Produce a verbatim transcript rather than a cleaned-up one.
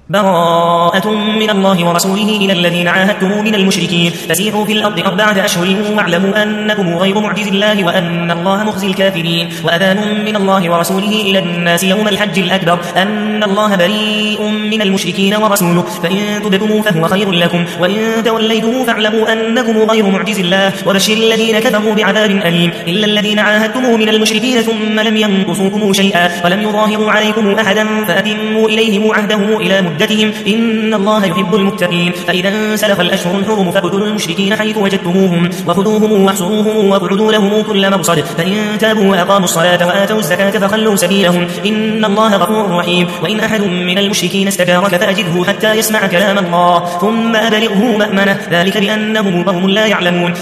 براءة من الله ورسوله إلى الذين عاهدتم من المشركين فسيحوا في الأرض أربعة أشهر واعلموا أنكم غير معجز الله وأن الله مخزي الكافرين. وأذان من الله ورسوله إلى الناس يوم الحج الأكبر أن الله بريء من المشركين ورسوله فإن تبتموا فهو خير لكم وإن توليتم فاعلموا أنكم غير معجز الله وبشر الذين كفروا بعذاب أليم. إلا الذين عاهدتم من المشركين ثم لم ينقصوكم شيئا ولم يظاهروا عليكم أحدا فأتموا إليهم عهدهم إلى مدتهم إن الله يحب المتقين. فإذا انسلخ الأشهر الحرم فاقتلوا المشركين حيث وجدتموهم وخذوهم واحصروهم واقعدوا لهم كل مرصد فإن تابوا وأقاموا الصلاة وآتوا الزكاة فخلوا سبيلهم إن الله غفور رحيم. وإن أحد من المشركين استجارك فأجره حتى يسمع كلام الله ثم أبلغه مأمنه ذلك بأنهم قوم لا يعلمون.